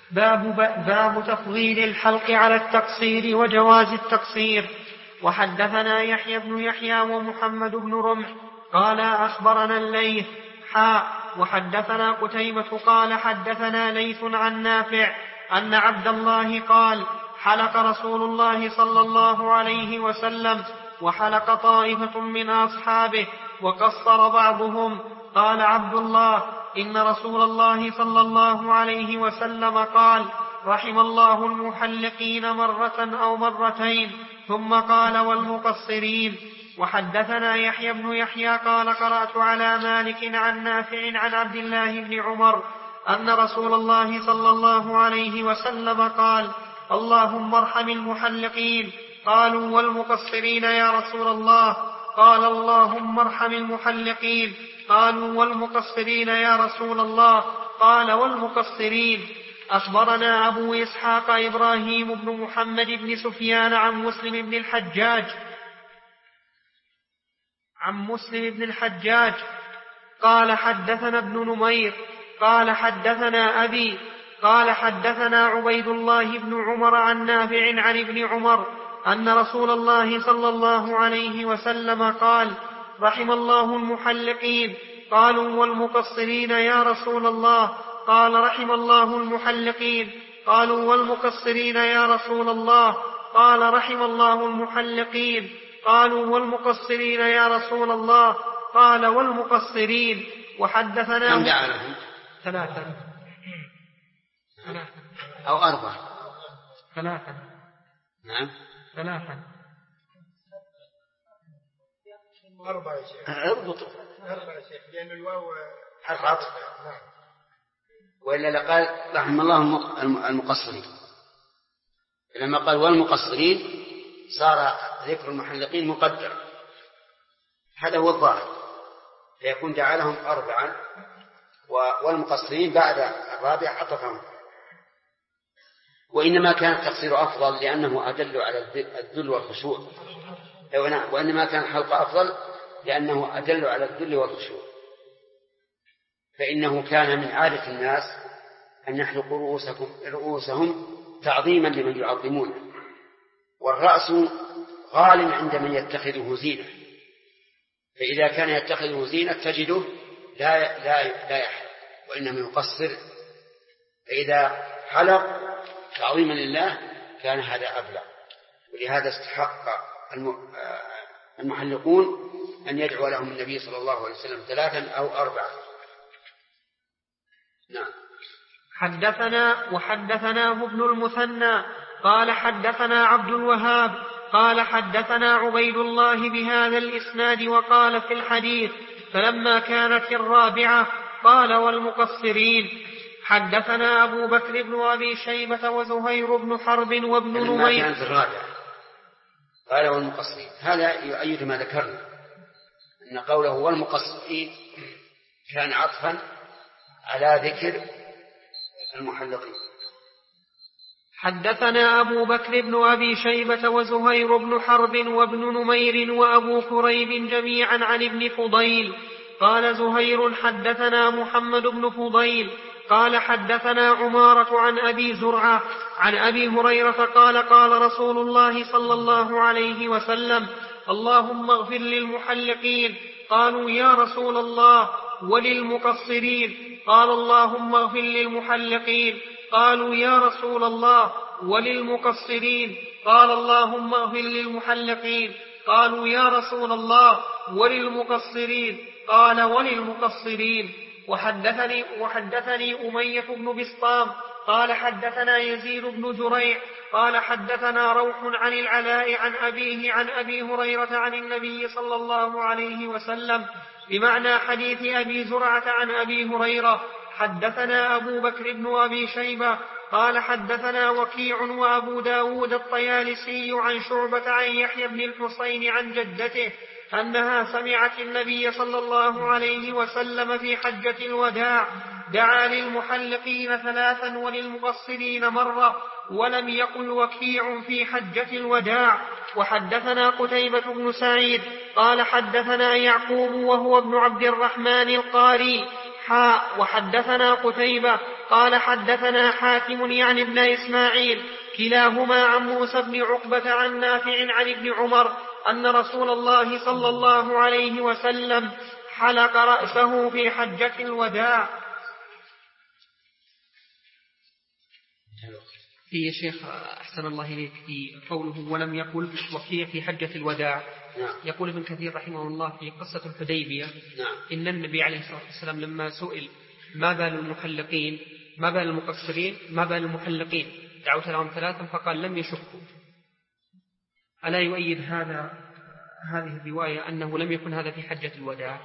باب تفضيل الحلق على التقصير وجواز التقصير. وحدثنا يحيى بن يحيى ومحمد بن رمح قال أخبرنا الليث وحدثنا قتيبة قال حدثنا ليث عن نافع أن عبد الله قال حلق رسول الله صلى الله عليه وسلم وحلق طائفة من أصحابه وقصر بعضهم. قال عبد الله إن رسول الله صلى الله عليه وسلم قال رحم الله المحلقين مرة أو مرتين ثم قال والمقصرين. وحدثنا يحيى بن يحيى قال قرأت على مالك عن نافع عن عبد الله بن عمر أن رسول الله صلى الله عليه وسلم قال اللهم ارحم المحلقين. قالوا والمقصرين يا رسول الله؟ قال اللهم ارحم المحلقين. قالوا والمقصرين يا رسول الله؟ قال والمقصرين. أخبرنا أبو إسحاق إبراهيم بن محمد بن سفيان عن مسلم بن الحجاج قال حدثنا ابن نمير قال حدثنا أبي قال حدثنا عبيد الله بن عمر عن نافع عن ابن عمر أن رسول الله صلى الله عليه وسلم قال رحم الله المحلقين. قالوا والمقصرين يا رسول الله؟ قال رحم الله المحلقين. قالوا والمقصرين يا رسول الله؟ قال رحم الله المحلقين. قالوا والمقصرين يا رسول الله؟ قال والمقصرين. وحدثنا كم دعا لهم؟ 3 أو 4. 3. نعم 3. 4 يا شيخ. 4 يا شيخ لأن الواو حرف عطف. وإلا لقال رحم الله المقصرين. لما قال والمقصرين صار ذكر المحلقين مقدر. هذا هو الظاهر، فيكون دعا لهم 4 والمقصرين بعد 4 عطفهم. وإنما كان التقصير أفضل لأنه أدل على الذل والخشوع. وإنما كان الحلق أفضل لأنه أدل على الذل والخشوع، فإنه كان من عادة الناس أن يحلقوا رؤوسهم تعظيما لمن يعظمونه، والرأس غال عند من يتخذه زينة، فإذا كان يتخذه زينة تجده لا يحلق وإنما يقصر، فإذا حلق تعظيما لله كان هذا أبلغ. ولهذا استحق المحلقون أن يدعو لهم النبي صلى الله عليه وسلم 3 أو 4. نعم. وحدثناه ابن المثنى قال حدثنا عبد الوهاب قال حدثنا عبيد الله بهذا الإسناد وقال في الحديث فلما كانت 4 قال والمقصرين. حدثنا أبو بكر بن أبي شيبة وزهير بن حرب وابن نمير. كانت 4 قال والمقصرين، هذا يؤيد ما ذكرنا أن قوله والمقصرين كان عطفا على ذكر المحلقين. حدثنا أبو بكر بن أبي شيبة وزهير بن حرب وابن نمير وأبو كريب جميعا عن ابن فضيل. قال زهير حدثنا محمد بن فضيل قال حدثنا عمارة عن أبي زرعة عن أبي هريرة قال قال رسول الله صلى الله عليه وسلم اللهم اغفر للمحلقين. قالوا يا رسول الله وللمقصرين؟ قال اللهم اغفر للمحلقين. قالوا يا رسول الله وللمقصرين؟ قال اللهم اغفر للمحلقين. قالوا يا رسول الله وللمقصرين؟ قال وللمقصرين. وحدثني أمية بن بسطام قال حدثنا يزيد بن جريع قال حدثنا روح عن العلاء عن أبيه عن أبي هريرة عن النبي صلى الله عليه وسلم بمعنى حديث أبي زرعة عن أبي هريرة. حدثنا أبو بكر بن أبي شيبة قال حدثنا وكيع وأبو داود الطيالسي عن شعبة عن يحيى بن الحصين عن جدته أنها سمعت النبي صلى الله عليه وسلم في حجة الوداع دعا للمحلقين 3 وللمقصرين مرة، ولم يقل وكيع في حجة الوداع. وحدثنا قتيبة بن سعيد قال حدثنا يعقوب وهو ابن عبد الرحمن القاري وحدثنا قتيبة قال حدثنا حاتم يعني ابن إسماعيل كلاهما عن موسى بن عقبة عن نافع عن ابن عمر أن رسول الله صلى الله عليه وسلم حلق رأسه في حجة الوداع. في شيخ أحسن الله إليك في قوله ولم يقل وفي في حجة الوداع. يقول ابن كثير رحمه الله في قصة الحديبية إن النبي عليه الصلاة والسلام لما سئل ما بال المحلقين ما بال المقصرين ما بال المحلقين دعوت لهم ثلاثا فقال لم يشكوا. ألا يؤيد هذه الرواية أنه لم يكن هذا في حجة الوداع؟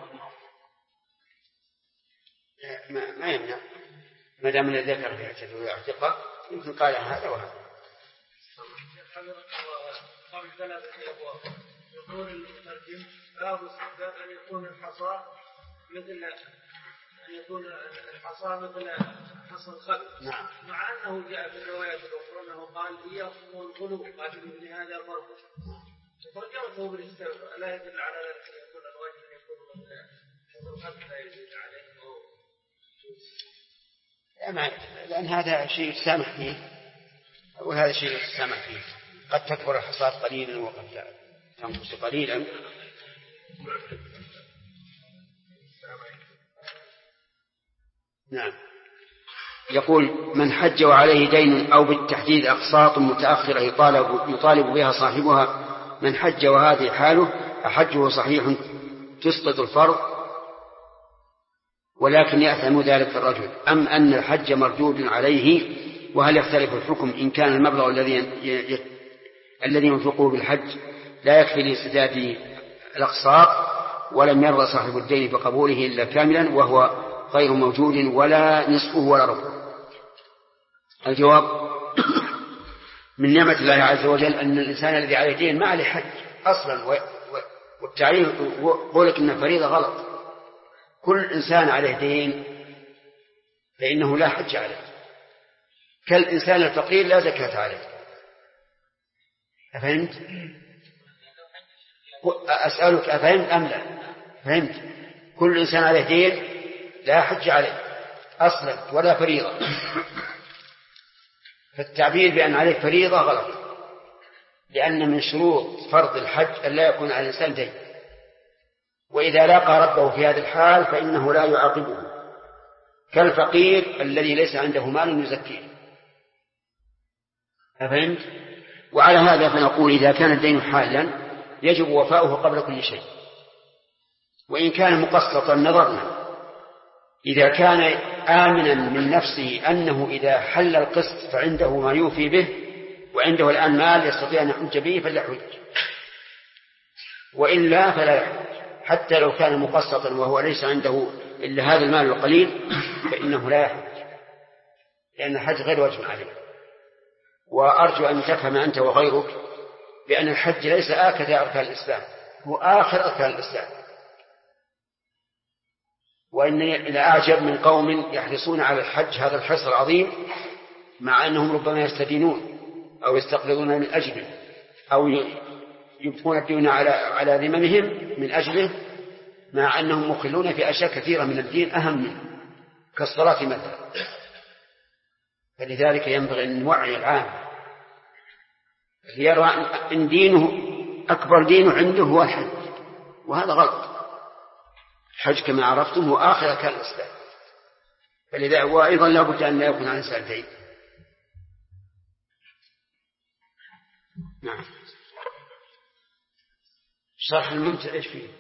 ما يمنع ما دام ذكر في حجة الوداع ثقة يمكن قال هذا وهذا. يقول المترجم باب استحباب أن يكون الحصى مثل حصى الخلق. نعم. مع أنه جاء في الروايات الأخرى أنه قال إياكم والغلو قاتلوا بهذا فرق. ترجمته بالاستغفار لا يدل على ذلك أن يكون الواجب أن يكون حصى الخلق لا يدل عليه لأن هذا شيء يتسامح فيه وهذا شيء يتسامح فيه. قد تكبر الحصاد قليلا وقد تنقص قليلا. نعم. يقول من حج وعليه دين أو بالتحديد أقساط متأخرة يطالب بها صاحبها من حج وهذه حاله أحجه صحيح تسقط الفرض ولكن يأثم ذلك الرجل أم أن الحج مردود عليه؟ وهل يختلف الحكم إن كان المبلغ الذي ينفقه بالحج لا يكفي لسداد الأقساط ولم يرضى صاحب الدين بقبوله إلا كاملا وهو غير موجود ولا نصفه ولا ربعه؟ الجواب من نعمة الله عز وجل أن الإنسان الذي عليه دين ما عليه حج أصلا والتعريف قولك إن فريضة غلط. كل إنسان عليه دين فإنه لا حج عليه كالإنسان الفقير لا زكاة عليه. أفهمت؟ أسألك أفهمت أم لا؟ فهمت. كل إنسان عليه دين لا حج عليه أصلا ولا فريضة. فالتعبير بأن عليه فريضة غلط لأن من شروط فرض الحج أن لا يكون على الإنسان دين وإذا لاقى ربه في هذا الحال فإنه لا يعاقبه كالفقير الذي ليس عنده مال يزكيه. أفهمت؟ وعلى هذا فنقول إذا كان الدين حالا يجب وفاؤه قبل كل شيء وإن كان مقسطا نظرنا إذا كان آمنا من نفسه أنه إذا حل القسط فعنده ما يوفي به وعنده الآن مال يستطيع أن يحج به فليحج وإلا فلا يحج حتى لو كان مقسطا وهو ليس عنده إلا هذا المال القليل فإنه لا يحج لأن الحج غير واجب عليه. وأرجو أن تفهم أنت وغيرك بأن الحج ليس آكد أركان الإسلام هو آخر أركان الإسلام. وإنني لأعجب من قوم يحرصون على الحج هذا الحرص العظيم مع أنهم ربما يستدينون أو يستقرضون من أجله أو يبقون الدين على ذممهم من أجله مع أنهم مخلون في أشياء كثيرة من الدين أهم منه كالصلاة مثلا. فلذلك ينبغي أن نوعي العام ليرى أن دينه أكبر دينه عنده هو الحج وهذا غلط. الحج كما عرفتم هو آخر أركان الإسلام فلذا وأيضا لا بد أن لا يكون عن سالتين. نعم. شرح الممتع إيش فيه؟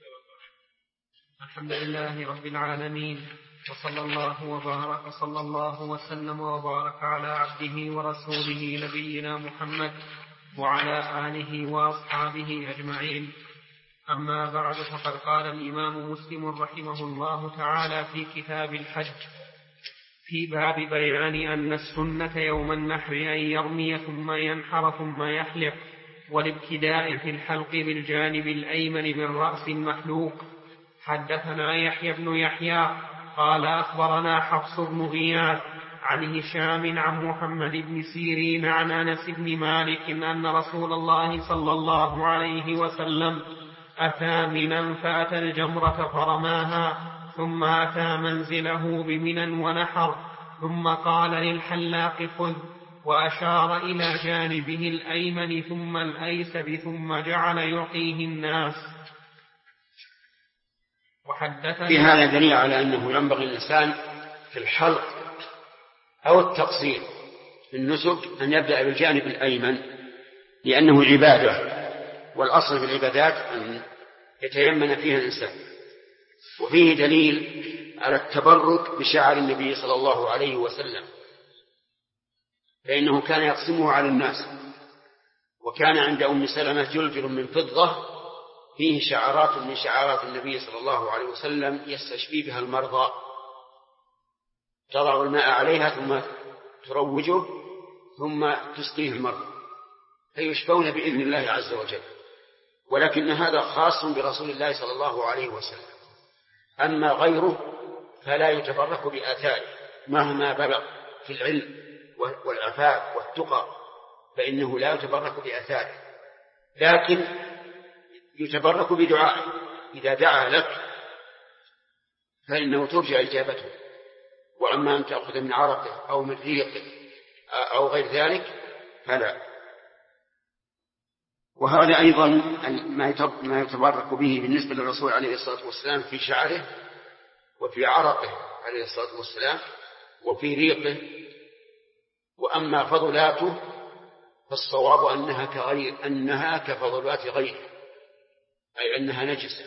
الحمد لله رب العالمين وصلى الله وسلم وبارك على عبده ورسوله نبينا محمد وعلى آله وأصحابه أجمعين. أما بعد فقد قال الإمام مسلم رحمه الله تعالى في كتاب الحج في باب بيان أن السنة يوم النحر أن يرمي ثم ينحر ثم يحلق والابتداء في الحلق بالجانب الأيمن من رأس المحلوق. حدثنا يحيى بن يحيى قال أخبرنا حفص بن غياث عن هشام عن محمد بن سيرين عن أنس بن مالك أن رسول الله صلى الله عليه وسلم أتى منا فأتى الجمرة فرماها ثم أتى منزله بمنى ونحر ثم قال للحلاق خذ، وأشار إلى جانبه الأيمن ثم الأيسر، ثم جعل يعطيه الناس. في هذا دليل على أنه ينبغي الإنسان في الحلق أو التقصير في النسك أن يبدأ بالجانب الأيمن، لأنه عبادة، والأصل في العبادات أن يتيمن فيها الإنسان. وفيه دليل على التبرك بشعر النبي صلى الله عليه وسلم، فإنه كان يقسمه على الناس، وكان عند أم سلمة جلجل من فضة فيه شعرات من شعارات النبي صلى الله عليه وسلم يستشفي بها المرضى، تضع الماء عليها ثم تروجه ثم تسقيه المرضى فيشفون بإذن الله عز وجل. ولكن هذا خاص برسول الله صلى الله عليه وسلم، أما غيره فلا يتبرك بآثاره مهما بلغ في العلم والعفاف والتقى، فإنه لا يتبرك بآثاره، لكن يتبرك بدعائه. إذا دعا لك فإنه ترجع إجابته. وأما أن تأخذ من عرقه أو من ريقه أو غير ذلك فلا. وهذا أيضا ما يتبرك به بالنسبة للرسول عليه الصلاة والسلام في شعره وفي عرقه عليه الصلاة والسلام وفي ريقه. وأما فضلاته فالصواب أنها كفضلات غيره، أي أنها نجسة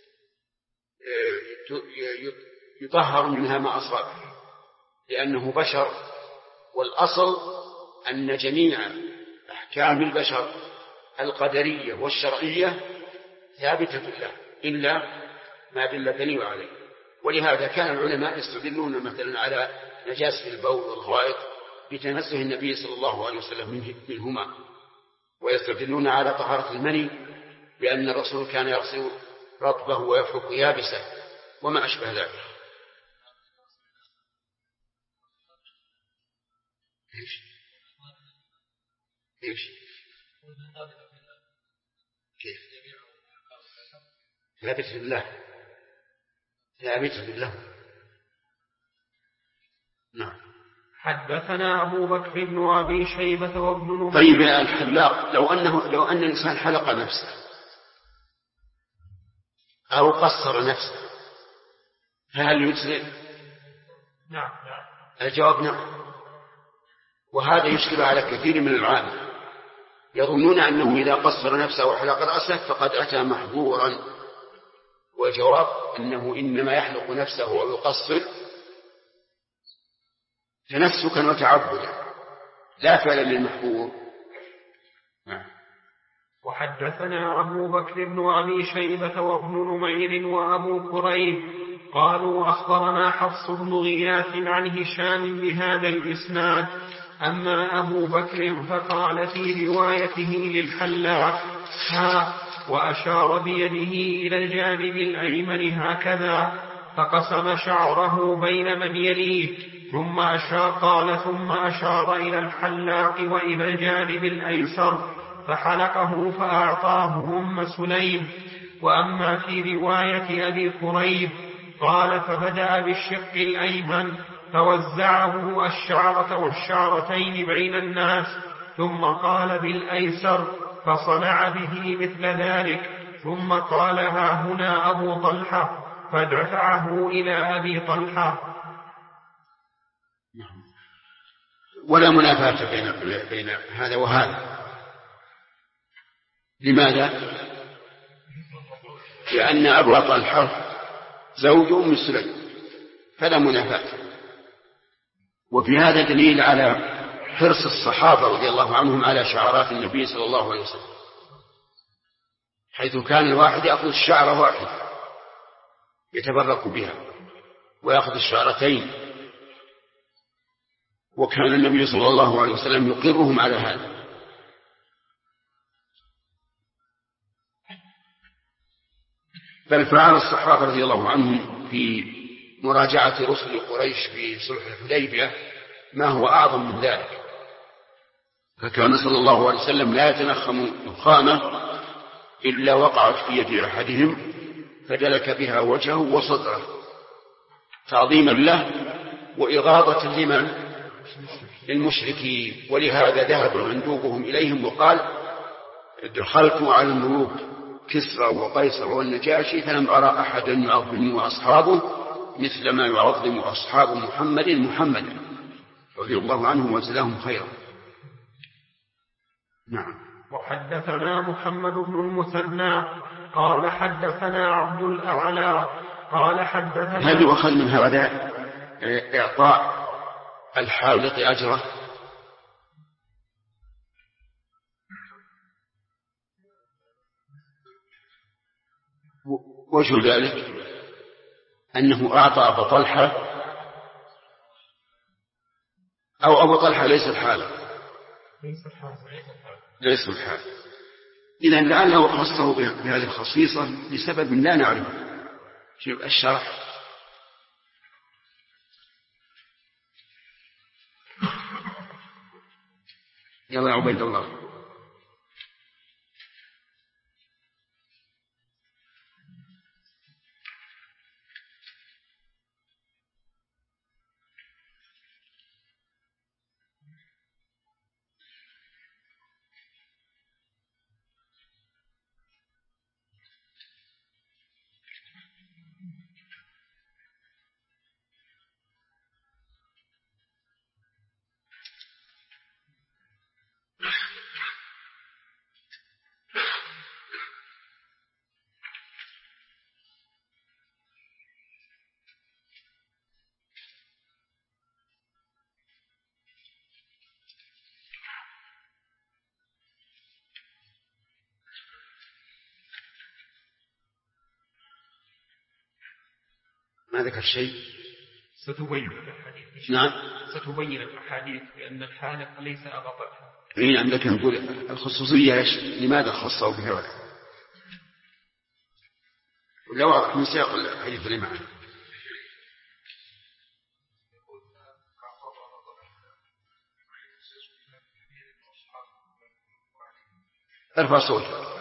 يطهر منها ما أصاب، لأنه بشر، والأصل أن جميع أحكام البشر القدرية والشرعية ثابتة له إلا ما دل دليل عليه. ولهذا كان العلماء يستدلون مثلا على نجاسة البول والغائط بتنزه النبي صلى الله عليه وسلم منهما، ويستدلون على طهارة المني بأن الرسول كان يغسل رطبه ويفرك يابسه وما أشبه ذلك. إيش كيف ثابت بالله، ثابت بالله. نعم. حدثنا أبو بكر بن أبي شيبة وابن نمير. طيب يا الحلاق، لو أن الإنسان حلق نفسه أو قصر نفسه فهل يجزئ؟ نعم. الجواب نعم. وهذا يشكل على كثير من العامة، يظنون أنه إذا قصر نفسه وحلق رأسه فقد أتى محظورا، والجواب أنه إنما يحلق نفسه ويقصر تنسكا وتعبدا لا فعلا للمحظور. وحدثنا أبو بكر بن أبي شيبة وابن نمير وأبو كريب قالوا أخبرنا حفص بن غياث عن هشام بهذا الإسناد. أما أبو بكر فقال في روايته للحلاق وأشار بيده إلى الجانب الأيمن هكذا، فقسم شعره بين من يليه، ثم أشار إلى الحلاق وإلى الجانب الأيسر فحلقه فأعطاه أم سليم. وأما في رواية أبي كريب قال فبدأ بالشق الأيمن فوزعه الشعرة والشعرتين بين الناس، ثم قال بالأيسر فصنع به مثل ذلك، ثم قال ها هنا أبو طلحة، فدفعه إلى أبي طلحة. ولا منافاة بين هذا وهذا. لماذا؟ لأن أبو طلحة زوج أم سليم فلا منافاة. وفي هذا دليل على حرص الصحابة رضي الله عنهم على شعارات النبي صلى الله عليه وسلم، حيث كان الواحد يأخذ الشعرة واحدة يتبرك بها ويأخذ الشعرتين، وكان النبي صلى الله عليه وسلم يقرهم على هذا. بل فعل الصحابة رضي الله عنهم في مراجعة رسل قريش في صلح الحديبية ما هو أعظم من ذلك، فكان صلى الله عليه وسلم لا يتنخم نخامة إلا وقعت في يد أحدهم فدلك بها وجهه وصدره تعظيما له وإغاظة لمن؟ للمشركين. ولهذا ذهب مندوبهم إليهم وقال دخلت على الملوك كسرى وقيصر والنجاشي فلم أرى أحدا يعظم أصحابه مثل ما يعظم أصحاب محمدا رضي الله عنهم وجزاهم خيرا. نعم. وحدثنا محمد بن المثنى قال حدثنا عبد الأعلى قال حدثنا. هل يؤخذ من هذا إعطاء الحالق أجره؟ وجه ذلك أنه أعطى أبو طلحة، أو أبو طلحة ليس الحالق، ليس الحالق. إذن لعله خصه بهذه الخصيصة لسبب لا نعرفه. شوف الشرح. يلا يا عبيد الله. ما ذكر شيء. ستبين الأحاديث. نعم ستبين الأحاديث بأن الحالق ليس أبا طلحة. نعم، لكن نقول الخصوصية لماذا خصوا بها؟ ولا واضح من سياق الحديث اللي معنا. ارفع صوتك.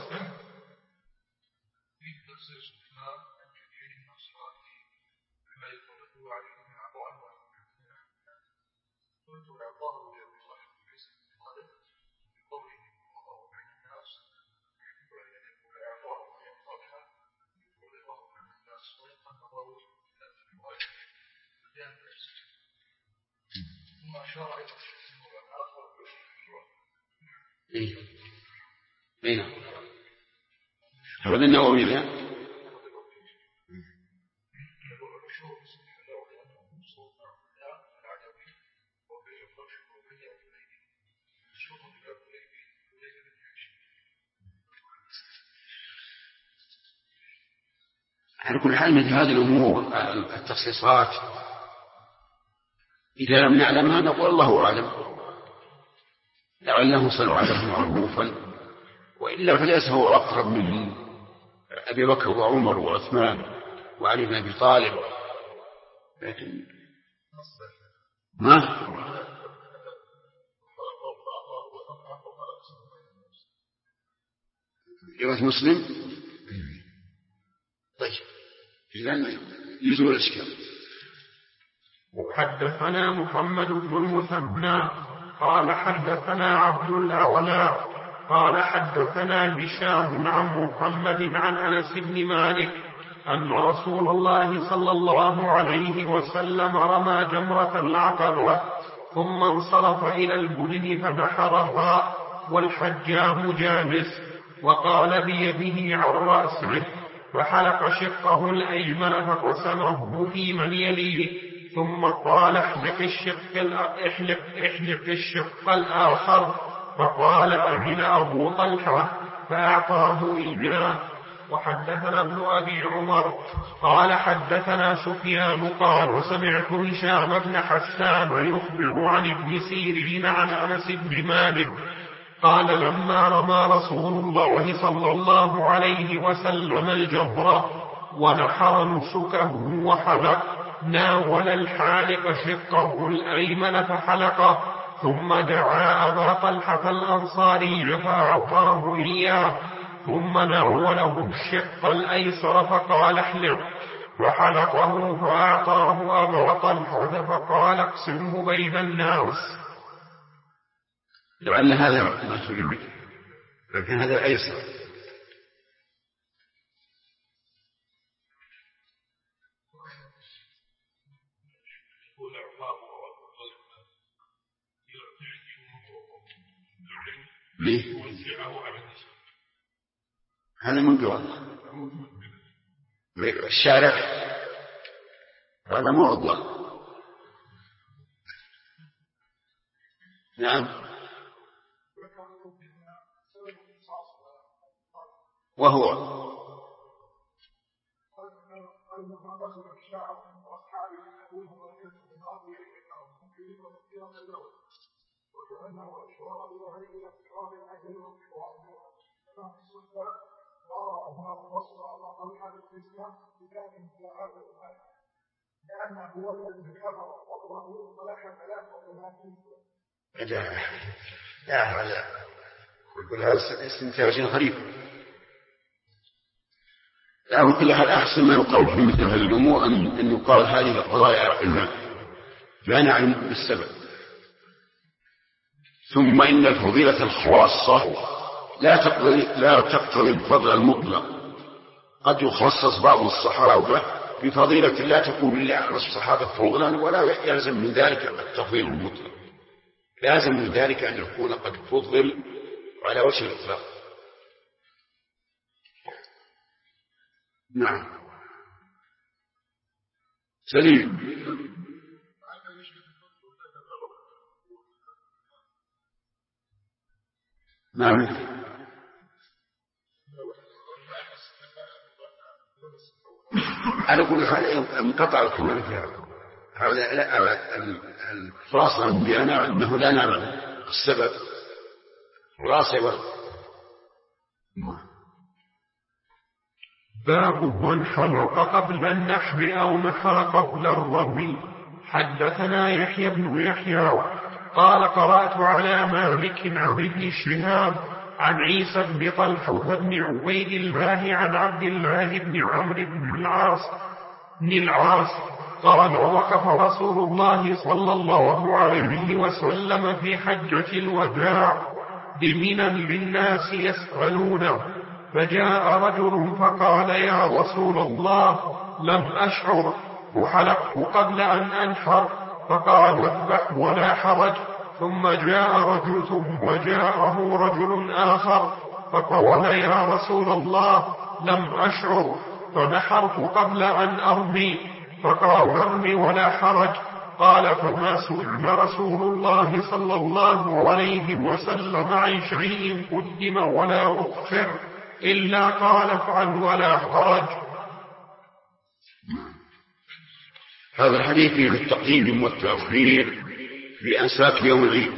اين هذا النووي ذا؟ على كل حال مثل هذه الأمور التخصيصات إذا لم نعلمها نقول الله أعلم، لعله سنعرف معروفا، وإلا فليس هو أقرب من أبي بكر وعمر وعثمان وعلي بن أبي طالب. لكن ما رواية مسلم. طيب إذن يزول الإشكال. حدثنا محمد بن المثنى قال حدثنا عبد الأعلى قال حدثنا هشام عن محمد عن أنس بن مالك أن رسول الله صلى الله عليه وسلم رمى جمرة العقبة ثم انصرف إلى البدن فنحرها والحجام جالس، وقال بيده عن رأسه فحلق شقه الأيمن فقسمه في من يليه، ثم قال احلق الشق الآخر، فقال أمن أبو طلحة فأعطاه إياه. وحدثنا ابن أبي عمر قال حدثنا سفيان قال سمعت هشام بن حسان يخبر عن ابن سيرين عن أنس بن مالك قال لما رمى رسول الله صلى الله عليه وسلم الجمرة ونحر نسكه وحلق ناول الحالق شقه الأيمن فحلقه، ثم دعا أبا طلحة الأنصاري فأعطاه إياه، ثم ناوله الشق الأيسر فقال احلق، فحلقه فأعطاه أبو طلحة فقال اقسمه بين الناس. لعل هذا ما تريد، لكن هذا أيسر. ليه؟ هذا من قبل الشارع، هذا مو أضل. نعم. وهو لا يقول هذا استنتاج غريب. لا، كل حال أحسن ما يقال في مثل هذه الأمور أن يقال هذه القضايا علما لا نعلم بالسبب. ثم إن الفضيلة الخاصة لا تقتضي الفضل المطلق. قد يخصص بعض الصحابة بفضيلة لا تكون لله على الصحابة فضلا، ولا يلزم من ذلك التفضيل المطلق. لازم من ذلك أن يكون قد فضل على وجه الإطلاق. نعم. سليم. نعم. على كل حال انقطع الكلام في هذا. الخلاصة بأنا أنه لا نعلم السبب خلاصة. باب من حلق قبل النحر أو نحر قبل الرمي. حدثنا يحيى بن يحيى قال قرأت على مالك عن ابن شهاب عن عيسى بن طلحة بن عبيد الله عن عبد الله بن عمرو بن العاص قال وقف رسول الله صلى الله عليه وسلم في حجة الوداع بمنى للناس يسألونه، فجاء رجل فقال يا رسول الله لم أشعر وحلقت قبل أن أنحر، فقال اذبح ولا حرج. ثم جاءه رجل آخر فقال يا رسول الله لم أشعر فنحرت قبل أن أرمي، فقال ارمي ولا حرج. قال فما سئل رسول الله صلى الله عليه وسلم عن شيء قدم ولا أخر إلا قال افعل ولا حرج. هذا الحديث فيه التقديم والتأخير بأنساك يوم العيد،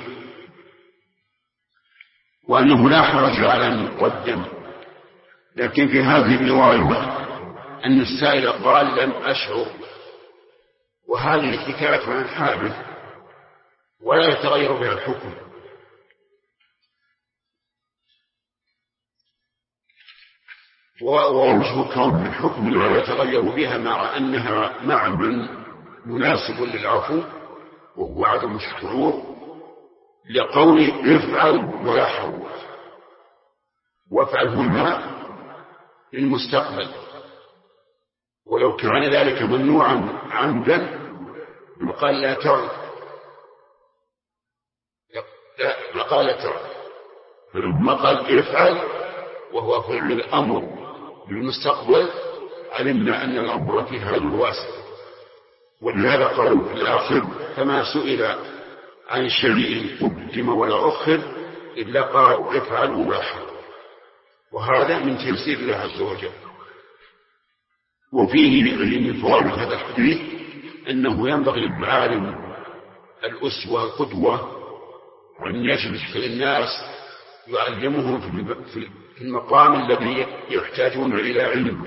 وأنه لا حرج على أن يقدم. لكن في هذه الرواية أن السائل قال لم أشعر، وهذه حكاية عن حادث ولا يتغير بها الحكم. ووجه كون الحكم لا يتغير بها مع أنها معنى مناسب للعفو وهو عدم الشعور، لقول افعل ولا حرج، وافعل هنا للمستقبل، ولو كان ذلك ممنوعا عمدا وقال لا تعرف لقال لا تعرف، فلما قال افعل وهو فعل الأمر بالمستقبل علمنا أن الأمر في هذا الواسع. ولهذا قالوا في الآخر فما سئل عن شيء قدم ولا أخر إلا قال افعل ولا حرج، وهذا من تيسير الله عز وجل. وفيه من فوائد هذا الحديث أنه ينبغي للعالم الأسوة القدوة وأن يجلس للناس يعلمهم في المقام الذي يحتاجون إلى علم،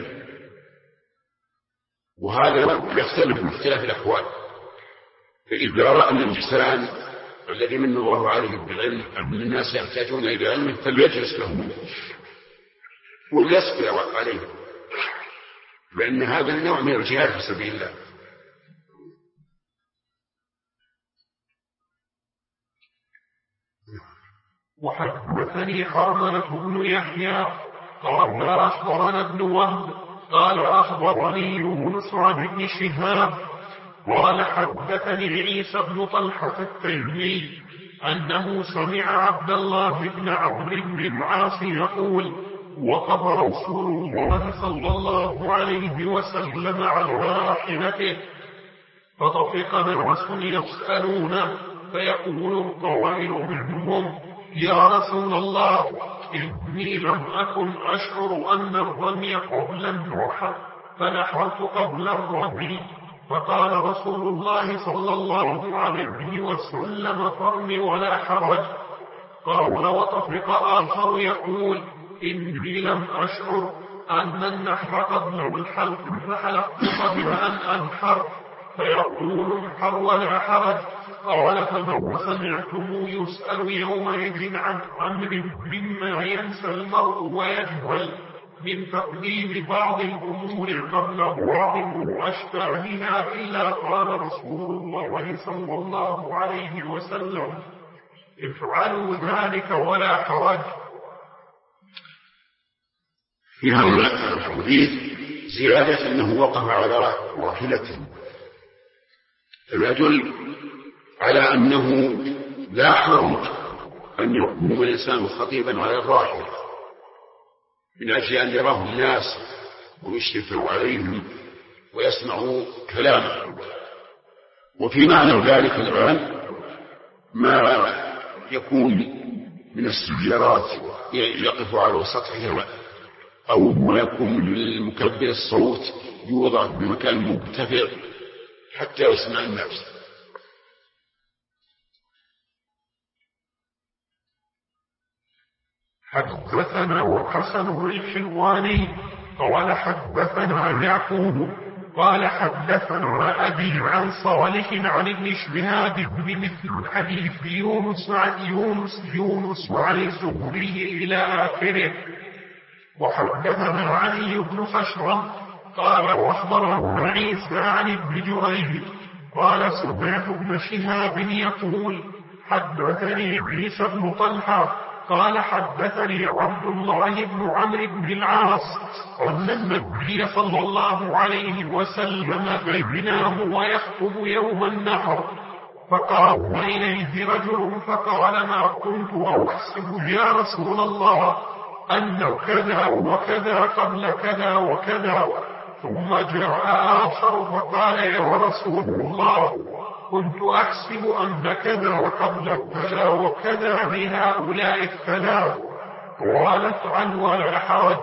وهذا يختلف باختلاف الأحوال. فإذا رأى الإنسان الذي من الله عليه بالعلم أن الناس يحتاجون إلى علمه فليجلس لهم وليصبر عليه، لأن هذا النوع من الجهاد في سبيل الله. وحدثني حرملة بن يحيى قال أخبرنا ابن وهب قال أخبرني يونس عن ابن شهاب قال حدثني عيسى بن طلحة التيمي أنه سمع عبد الله بن عمرو بن العاص يقول وقف رسول الله صلى الله عليه وسلم على راحلته فطفق الناس يسألونه فيقول القائل منهم يا رسول الله إني لم أكن أشعر أن الرمي قبل النحر فنحرت قبل الرمي فقال رسول الله صلى الله عليه وسلم فارم ولا حرج. قال وطفق آخر يقول إني لم أشعر أن النحر قبل الحلق فحلقت قبل أن أنحر فيقول انحر ولا حرج. قال فمن سمعته يسأل يومئذ عن أمر مما ينسى المرء ويجهل من تقديم بعض الأمور قبل بعض وأشباهها إلا قال رسول الله صلى الله عليه وسلم افعلوا ذلك ولا حرج. في هذا الحديث زيادة أنه وقف على راحلته يدل على أنه لا حرج أن يقوم الإنسان خطيبا على الراحلة من أجل أن يراه الناس ويشرفوا عليهم ويسمعوا كلامه. وفي معنى ذلك الآن ما يكون من السيارات يقف على سطحها أو ما يكون للمكبر الصوت يوضع بمكان مرتفع حتى يسمع الناس. حدثنا وحسن بن الحلواني قال حدثنا يعقوب قال حدثنا أبي عن صالح عن ابن شهاب بمثل حديث يونس عن الزهري إلى آخره. وحدثنا علي بن خشرم قال واخبرنا عيسى عن ابن جريج قال سمعت ابن شهاب يقول حدثني عيسى بن طلحة قال حدثني عبد الله بن عمرو بن العاص أن النبي صلى الله عليه وسلم بيناه ويخطب يوم النحر فقام إليه رجل فقال ما كنت أحسب يا رسول الله أن كذا وكذا قبل كذا وكذا. ثم جاء آخر فقال يا رسول الله كنت أحسب أن كذا وقبل كذا وكذا بهؤلاء الثلاث. قال افعل ولا حرج.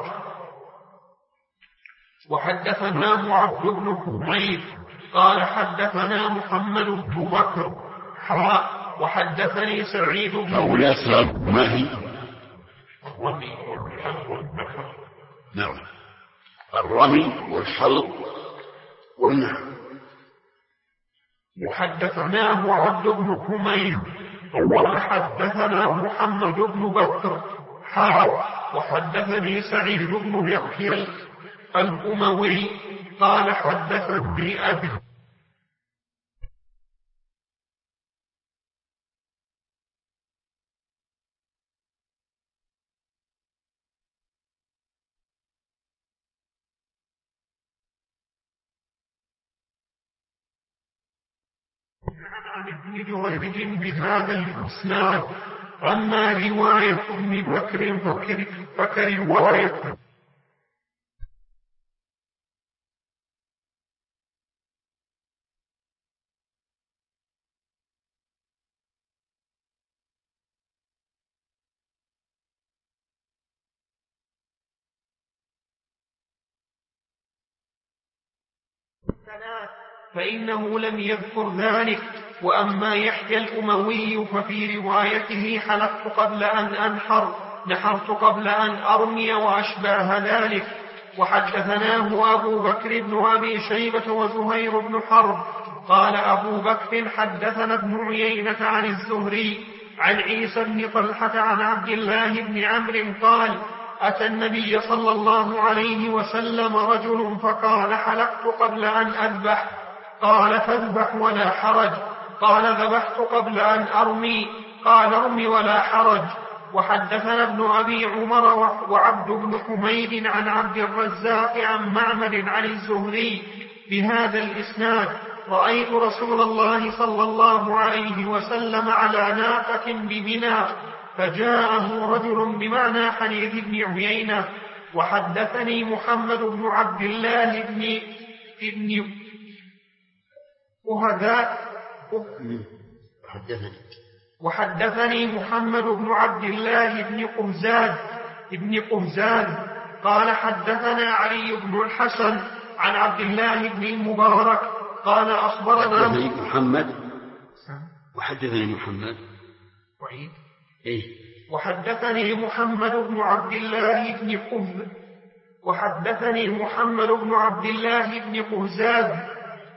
وحدثنا معبد بن حميد قال حدثنا محمد بن بكر وحدثني سعيد بن ما هي نعم الرمي والحلق والنحر. وحدثناه عبد بن حميد وحدثنا محمد بن بكر وحدثني سعيد بن يحيى الأموي قال حدثني أبي عن ابن جريج بهذا الإسناد. أما رواية ابن بكر فكرواية فإنه لم يذكر ذلك. وأما يحيى الأموي ففي روايته حلقت قبل أن أنحر نحرت قبل أن أرمي وأشباه ذلك. وحدثناه أبو بكر بن أبي شيبة وزهير بن حرب قال أبو بكر حدثنا ابن عيينة عن الزهري عن عيسى بن طلحة عن عبد الله بن عمرو قال أتى النبي صلى الله عليه وسلم رجل فقال حلقت قبل أن أذبح. قال فاذبح ولا حرج. قال ذبحت قبل أن أرمي. قال ارم ولا حرج. وحدثنا ابن أبي عمر وعبد بن حميد عن عبد الرزاق عن معمر عن الزهري بهذا الإسناد: رأيت رسول الله صلى الله عليه وسلم على ناقة بمنى فجاءه رجل بمعنى حديث ابن عيينة. وحدثني محمد بن عبد الله ابن وحدثني محمد بن عبد الله بن قهزاد قال حدثنا علي بن الحسن عن عبد الله بن المبارك قال أخبرنا وحدثني محمد وحدثني محمد بن عبد الله بن قهزاد وحدثني محمد بن عبد الله بن قهزاد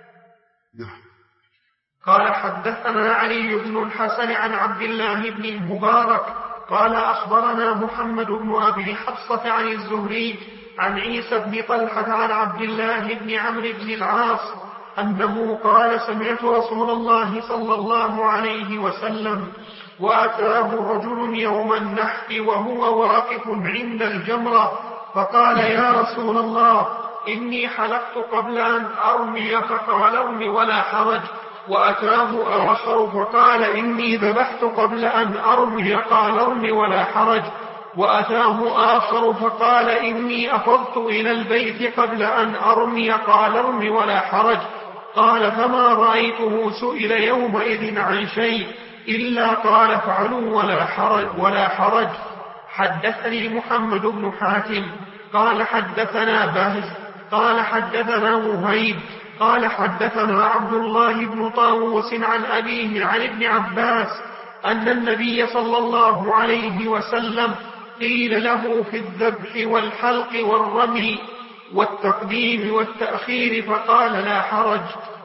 قال حدثنا علي بن الحسن عن عبد الله بن المبارك قال أخبرنا محمد بن أبي حفصة عن الزهري عن عيسى بن طلحة عن عبد الله بن عمرو بن العاص أنه قال: سمعت رسول الله صلى الله عليه وسلم وأتاه رجل يوم النحر وهو واقف عند الجمرة فقال: يا رسول الله، إني حلقت قبل أن أرمي فقال: ارم ولا حرج. وأتاه آخر فقال: إني ذبحت قبل أن أرمي قال: ارم ولا حرج. وأتاه آخر فقال: إني أفضت إلى البيت قبل أن أرمي قال: ارم ولا حرج. قال: فما رأيته سئل يومئذ عن شيء إلا قال: فعلوا ولا حرج. حدثني محمد بن حاتم قال حدثنا باهز قال حدثنا وهيب قال حدثنا عبد الله بن طاووس عن أبيه عن ابن عباس أن النبي صلى الله عليه وسلم قيل له في الذبح والحلق والرمي والتقديم والتأخير فقال: لا حرج.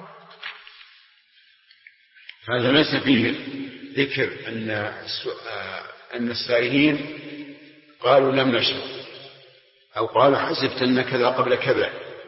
هذا ليس فيه ذكر أن السائلين قالوا لم نشرب أو قالوا حسبت أن كذا قبل كذا،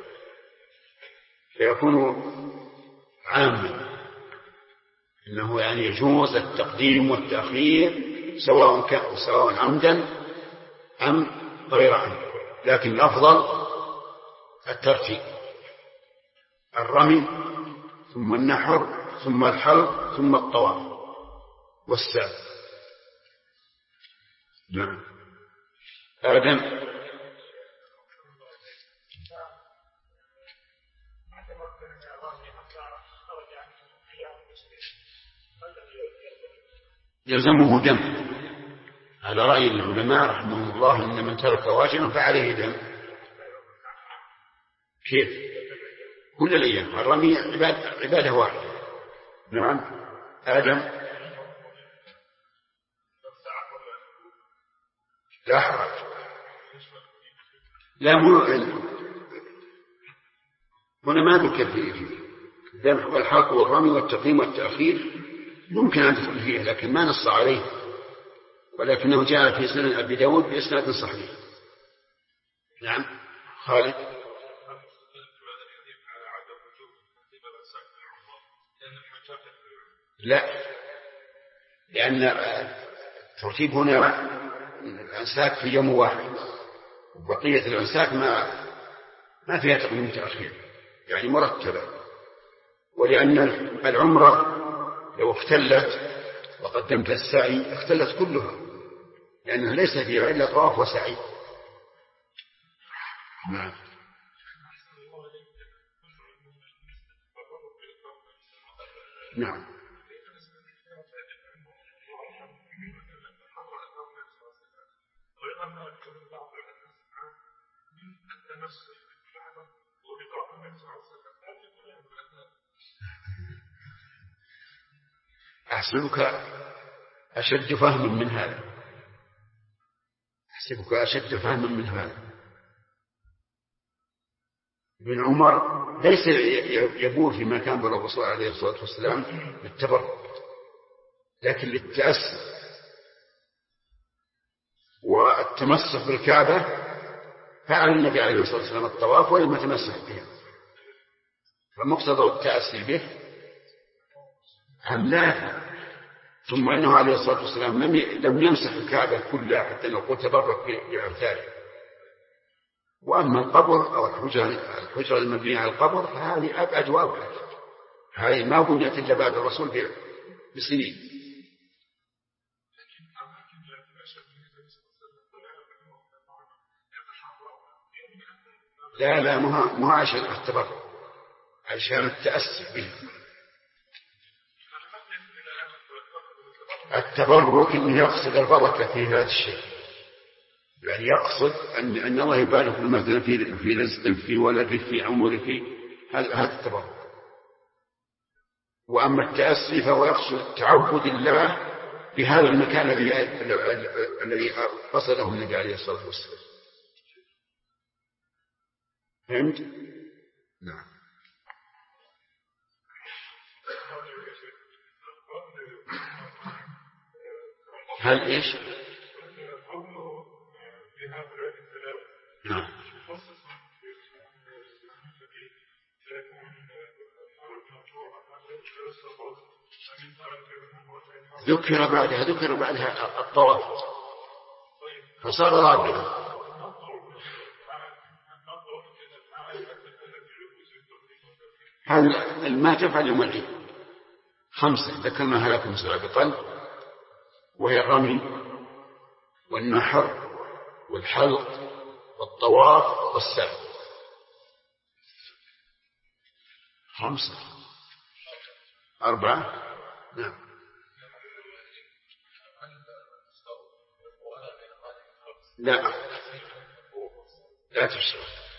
فيكون عاما، إنه يعني يجوز التقديم والتأخير سواء عمدا أم غير عمد، لكن الأفضل الترتيب: الرمي ثم النحر ثم الحلق ثم الطواف والسعي. نعم. آدم. يلزمه دم، على رأي العلماء رحمهم الله، إن من ترك واجبا فعليه دم. كيف؟ كل الأيام. الرمي عبادة واحدة. نعم. آدم. لا حرج. لا هنا ما ذكر في الذبح والحلق والرمي والتقديم والتأخير، ممكن أن تدخل فيه لكن ما نص عليه، ولكنه جاء في سنن أبي داود بإسناد صحيح. نعم. خالد. لا، لأن الترتيب هنا الأنساك في يوم واحد، وبقية الأنساك ما فيها تقديم تأخير، يعني مرتبة. ولأن العمرة لو اختلت وقدمت السعي اختلت كلها، لأنها ليس فيها إلا طواف وسعي. نعم. نعم. أحسبك أشد فهما من هذا. أحسبك أشد فهما من هذا. ابن عمر ليس يبور فيما كان بالرسول عليه الصلاة والسلام للتبرك، لكن للتأسي. التمسك بالكعبة فعل النبي عليه الصلاة والسلام الطواف ولم يتمسك بها، فمقتضى التأسي به حملها. ثم إنه عليه الصلاة والسلام لم يمسح الكعبة كلها حتى نقول تبرك بأمثاله. وأما القبر أو الحجرة المبنية على القبر فهذه أبعد وأبعد، هذه ما بنيت إلا بعد الرسول بسنين. لا مو عشان التبرك، عشان التأسي به. التبرك إنه يقصد البركة في هذا الشيء، يعني يقصد أن الله يبارك مثلا في رزق في ولد في عمر في هذا التبرك. وأما التأسي فهو يقصد تعبد الله بهذا المكان الذي قصده النبي عليه الصلاة والسلام. فهمت؟ نعم. هل إيش؟ نعم. ذكر بعدها الطواف فصار رابعا. هذا ما تفعل يوم العيد 5 ذكرناها لكم سابقا، وهي الرمي والنحر والحلق والطواف والسعي. 5 4. نعم. لا تفسر.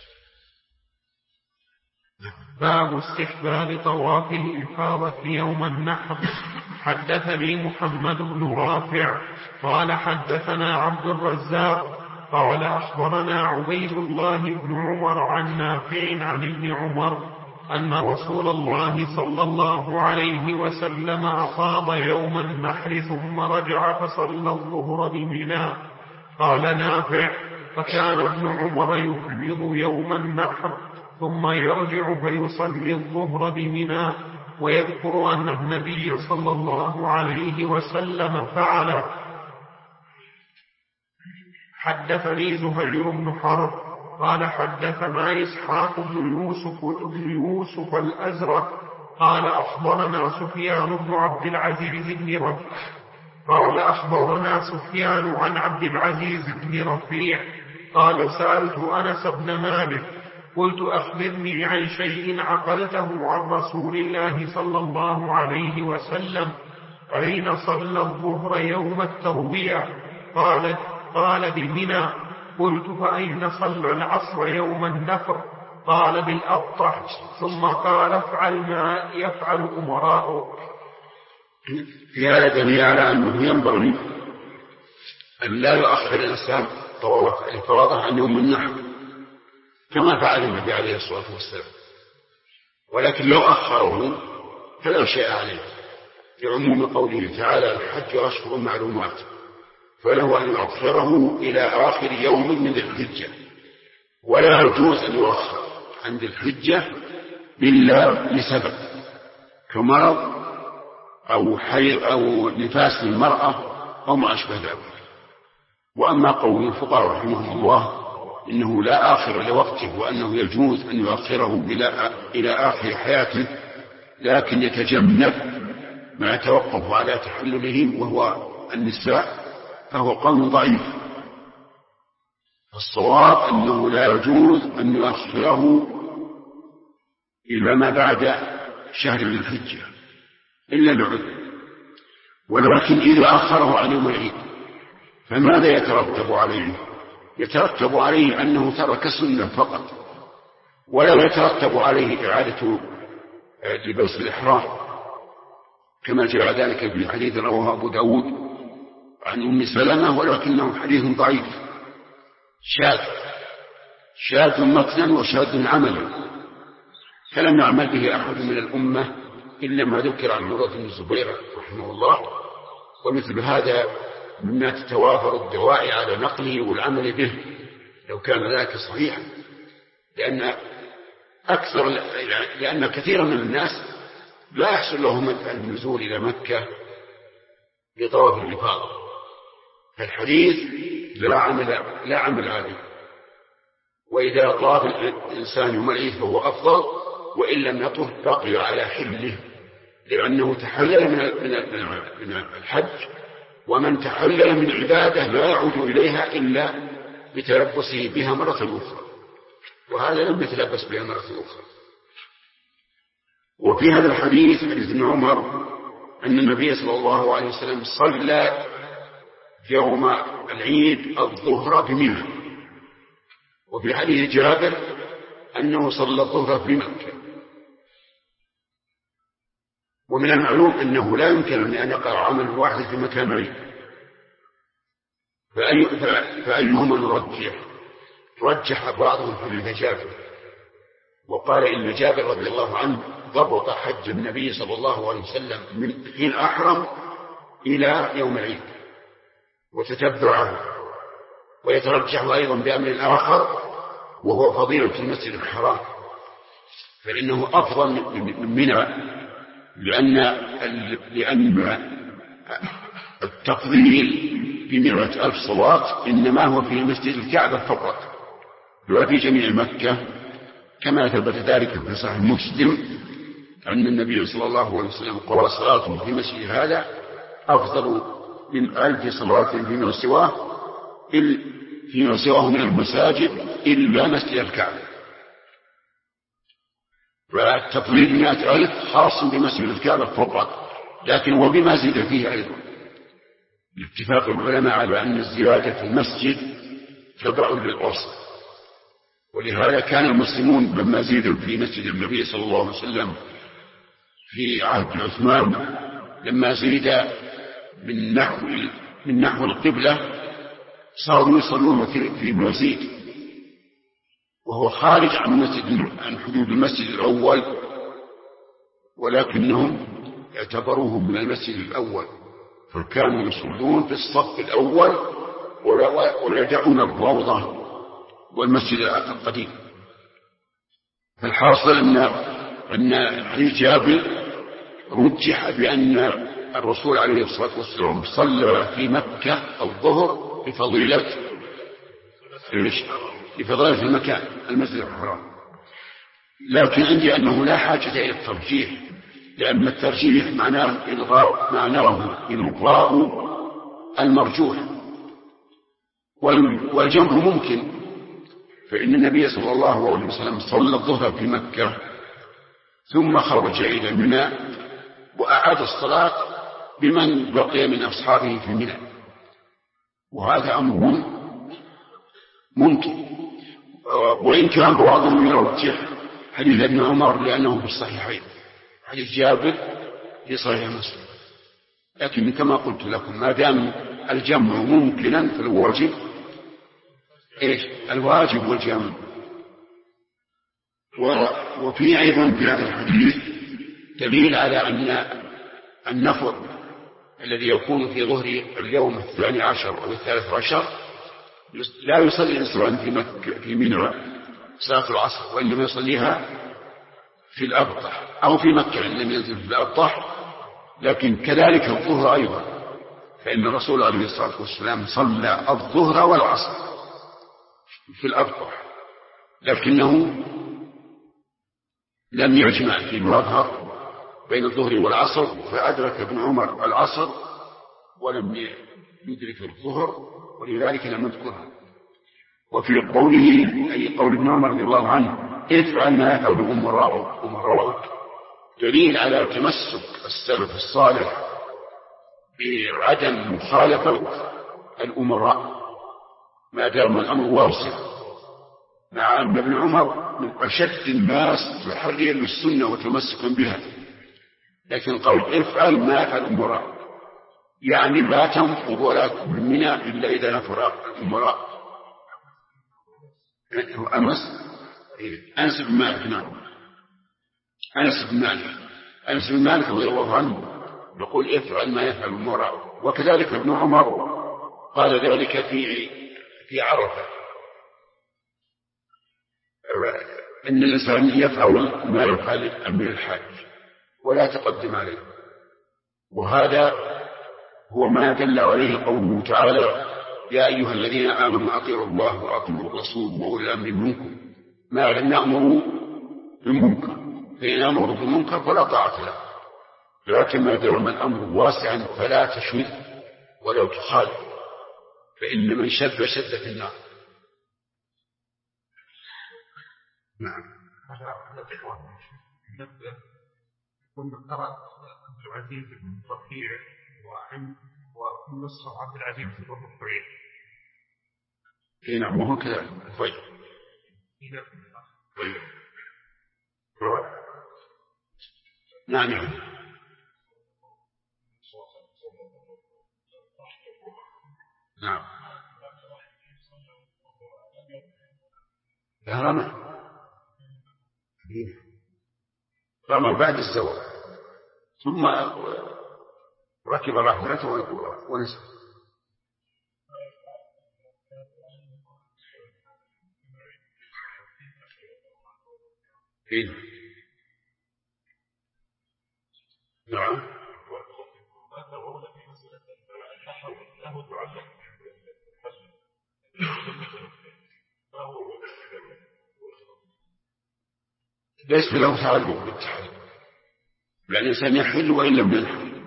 باب استحباب طواف الإفاضة يوم النحر. حدثني محمد بن رافع قال حدثنا عبد الرزاق قال أخبرنا عبيد الله بن عمر عن نافع عن ابن عمر أن رسول الله صلى الله عليه وسلم أفاض يوم النحر ثم رجع فصلى الظهر بمنى. قال نافع فكان ابن عمر يفيض يوم النحر ثم يرجع فيصلي الظهر بمنى، ويذكر أن النبي صلى الله عليه وسلم فعل. حدثني زهير بن حرب قال حدثنا إسحاق بن يوسف الأزرق قال أخبرنا سفيان بن عبد العزيز بن رفيع قال أخبرنا سفيان عن عبد العزيز بن رفيع قال سألت أنس بن مالك قلت أخبرني عن شيء عقلته عن رسول الله صلى الله عليه وسلم أين صلى الظهر يوم التروية؟ قال بمنى. قلت فأين صلى العصر يوم النفر؟ قال بالأبطح. ثم قال افعل ما يفعل أمراؤك. في هذا دليل على أنه ينبغي أن لا يؤخر الإنسان طواف الإفاضة عن يوم النحر كما فعل النبي عليه الصلاة والسلام، ولكن لو أخره فلا شيء عليه لعموم قوله تعالى الحج أشهر معلومات، فله أن يؤخره إلى آخر يوم من ذي الحجة، ولا يجوز أن يؤخر عند الحجة إلا لسبب كمرض أو حيض أو نفاس المرأة أو ما أشبه ذلك. وأما قول الفقهاء رحمهم الله إنه لا آخر لوقته وأنه يجوز أن يؤخره إلى آخر حياته لكن يتجنب ما يتوقف على تحللهم وهو النساء، فهو قول ضعيف. الصواب أنه لا يجوز أن يؤخره إلى ما بعد شهر ذي الحجة إلا لعذر، ولكن إذا أخره عن يوم العيد فماذا يترتب عليه؟ يترتب عليه أنه ترك السنة فقط، ولا يترتب عليه إعادة لباس الإحرام كما جاء ذلك في حديث رواه أبو داود عن أم سلمة، ولكنه حديث ضعيف شاذ متنا وشاذ عملا، فلم يعمل به أحد من الأمة إلا ما ذكر عن عروة بن الزبير رحمه الله. ومثل هذا مما تتوافر الدواعي على نقله والعمل به لو كان ذلك صحيحا، لأن كثيرا من الناس لا يحصل لهم النزول إلى مكة لطواف الإفاضة، فالحديث لا عمل عليه. وإذا طاف الإنسان يوم العيد فهو أفضل، وإن لم يطف بقي على حله، لأنه تحلل من الحج، ومن تحلل من عبادة لا يعود إليها إلا بتلبسه بها مرة أخرى، وهذا لم يتلبس بها مرة أخرى. وفي هذا الحديث حديث ابن عمر أن النبي صلى الله عليه وسلم صلى يوم العيد الظهر بمنى، وفي حديث جابر أنه صلى الظهر في مكة. ومن المعلوم أنه لا يمكن أن يقع عمل واحد في مكان بعيد، فأيهما نرجح؟ رجح بعضهم حديث جابر، وقال إن جابر رضي الله عنه ضبط حج النبي صلى الله عليه وسلم من حين أحرم إلى يوم العيد وتتبعه. ويترجح أيضا بأمر آخر وهو فضيلة المسجد الحرام، فإنه أفضل من منى، لأن التفضيل ب100,000 صلاة إنما هو في مسجد الكعبة فقط، وفي جميع مكة، كما ثبت ذلك في صحيح مسلم أن النبي صلى الله عليه وسلم قال صلاة في مسجد هذا أفضل من 1000 صلاة فيما سواه من المساجد إلا مسجد الكعبة. والتفضيل 100,000 خاص بمسجد الكعبة فقط، لكن وبما زيد فيه أيضا، لاتفاق العلماء على أن الزيادة في المسجد تبع للأصل. ولهذا كان المسلمون لما زيدوا في مسجد النبي صلى الله عليه وسلم في عهد عثمان، لما زيد من نحو القبلة صاروا يصلون في المسجد وهو خارج عن حدود المسجد الأول، ولكنهم اعتبروه من المسجد الأول، فكانوا يصلون في الصف الأول ويدعون الروضة والمسجد القديم. فالحاصل أن حديث جابر رجح بأن الرسول عليه الصلاة والسلام صلى في مكة الظهر بفضيلة المكان المسجد الحرام. لكن عندي أنه لا حاجة إلى الترجيح، لأن الترجيح معناه إلغاء المرجوح، والجمع ممكن. فإن النبي صلى الله عليه وسلم صلى الظهر في مكة ثم خرج إلى منى وأعاد الصلاة بمن بقي من أصحابه في منى، وهذا أمر ممكن. وإن كان بعضهم يرجح حديث ابن عمر لأنه في الصحيحين، حديث جابر في صحيح مسلم، لكن كما قلت لكم ما دام الجمع ممكنا فالواجب الواجب والجمع. وفي أيضا في هذا الحديث دليل على أن النفر الذي يكون في ظهر اليوم 12 أو 13 لا يصلي الإنسان في منى صلاة العصر، وإنما يصليها في الأبطح أو في مكة لم ينزل في الأبطح. لكن كذلك الظهر أيضا، فإن الرسول عليه الصلاة والسلام صلى الظهر والعصر في الأبطح، لكنه لم يجمع في المظهر بين الظهر والعصر، فأدرك ابن عمر العصر ولم يدرك الظهر، ولذلك لم يذكرها. وفي قوله أي قول ابن عمر رضي الله عنه افعل ما يفعل أمراؤك دليل على تمسك السلف الصالح بعدم مخالفة الأمراء ما دام الأمر واضح، مع أن ابن عمر من أشد الناس تحريا للسنة وتمسكا بها، لكن قول افعل ما يفعل الأمراء يعني لا تنفض ولا تكون منى إلا إذا نفر الأمراء. أنس بن مالك رضي الله عنه يقول افعل ما يفعل الأمراء، وكذلك ابن عمر قال ذلك في عرفة، إن الإنسان يفعل ما يفعل من الحاج ولا تقدم عليه. وهذا هو ما دل عليه قوله تعالى: يا أيها الذين آمنوا أطيعوا الله وأطيعوا الرسول وأولي الأمر منكم ما لم يأمروا بالمنكر، فإن أمروا بالمنكر فلا طاعة له، لكن ما دام الأمر واسعا فلا تشذ ولو تخالف، فإن من شذ شذ في النار. نعم. كنا قرأت عبد العزيز بن رفيع ونصر عبد العزيز بن رفيع. نعم وهو كذلك. طيب. نعم. نعم. رمى بعد الزواج ثم ركب راحلته ونسى. نعم. ليس له تعلق بالتحريم، لأن الإنسان يحل وإن لم ينحل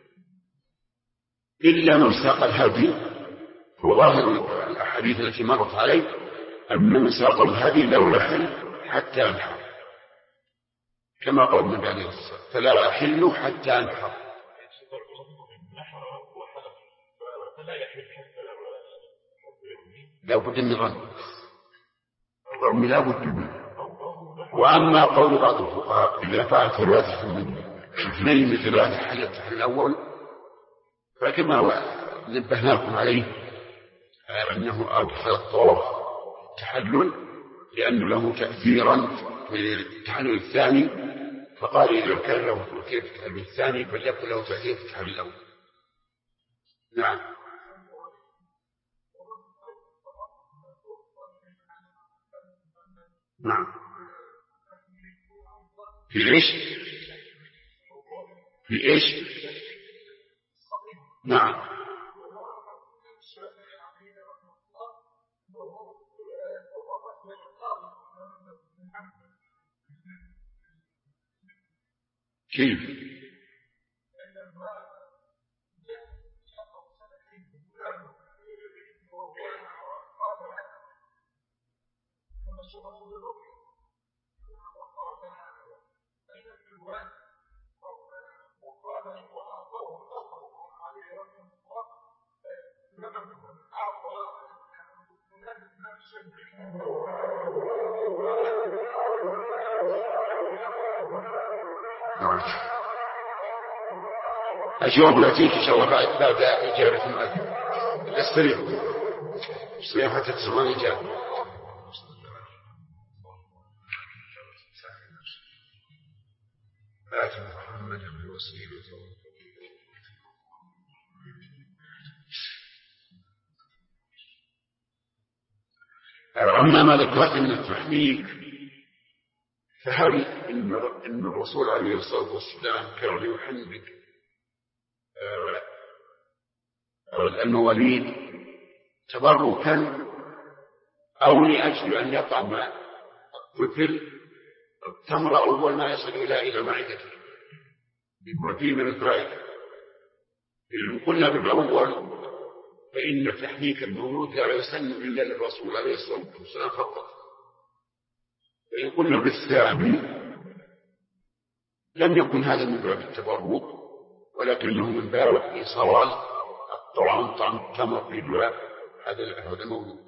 إلا من ساق الهدي. وظاهر الأحاديث التي مرت عليه أن من ساق الهدي لا يحل حتى ينحر، كما قال النبي عليه الصلاة والسلام: فلا أحل حتى ينحر. لا بد من ظن، لا بد منه. وأما قول بعض الفقهاء إذا فعلت الواجب من اثنين مثل هذا الحدث الأول، فكما نبهناكم عليه أنه أدخل الطواف التحلل لأنه له تأثيرا في التحلل الثاني، فقال إذا كان له تأثير في التحلل الثاني فليكن له تأثير في التحلل الأول. نعم. نعم. في إيش؟ في إيش؟ نعم. كيف؟ أجواب الأتيك إن شاء الله بعد إجابة المؤذن. استريح حتى تسمعون إجابة. آت محمد بالوسيلة. أما ما ذكرت من التحميل، فهل إن الرسول عليه الصلاة والسلام كان يحمل المواليد تبركا أو لأجل أن يطعم الطفل التمر أول ما يصل إلى معدته بما من الفائدة؟ إن قلنا بالأول فإن تحنيك المولود لا يسن إلا للرسول عليه الصلاة والسلام فقط. فإن قلنا بالثاني لم يكن هذا من باب التبرك، ولكنه من باب إيصال الطعام طعم التمر في هذا المولود.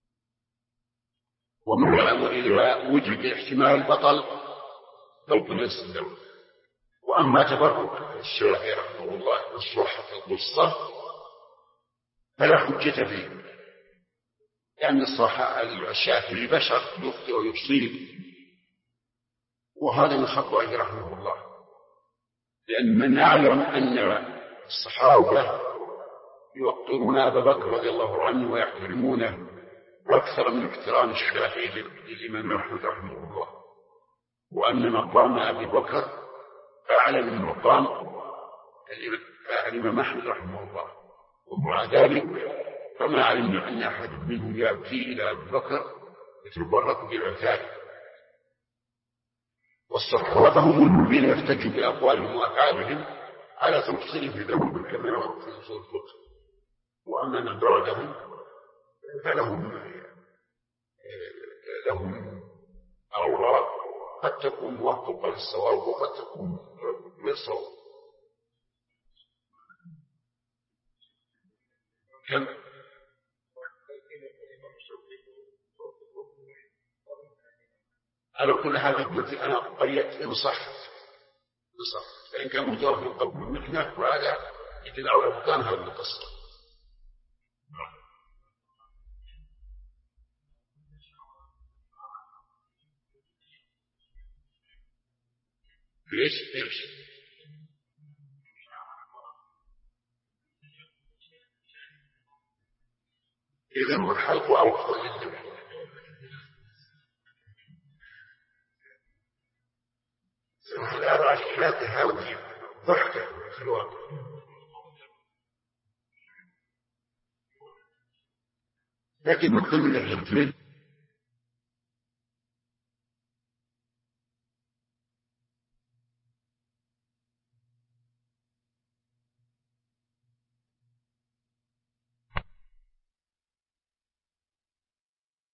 ومن الأمر إذا وجد احتمال بطل فوق نفس الدولة. وأما تبرك الشافعي رحمه الله والصحة القصة فلا حجة فيه، لأن الصحة الشافعي بشر يخطئ ويصيب، وهذا من خطئه رحمه الله. لأن من يعلم أن الصحابة يوقرون أبا بكر رضي الله عنه ويحترمونه أكثر من احترام الشافعي للإمام أحمد رحمه الله، وأن مقام أبي بكر أعلى من مقام الإمام أحمد رحمه الله. ومع ذلك فما علمنا أن أحد منهم يأتي إلى أبي بكر يتبرك بالعثار، واستحرضهم الذين يحتج بأقوالهم وأفعالهم على تفصيل في ذنوب كما يرى في أصول الفقه. وأما من درجهم فلهم أوراق قد تكون موافقة للصواب وقد تكون للصواب. كم على كل حال أنا قريت بصح فإن كان مجرد من قبل المحنة وهذا يدل على بطلان هذه القصة. ليش إذا هو الحلق أوفر للذبح. لا تهاوي ضحكة في الواقع، لكن من ضمن الحكمة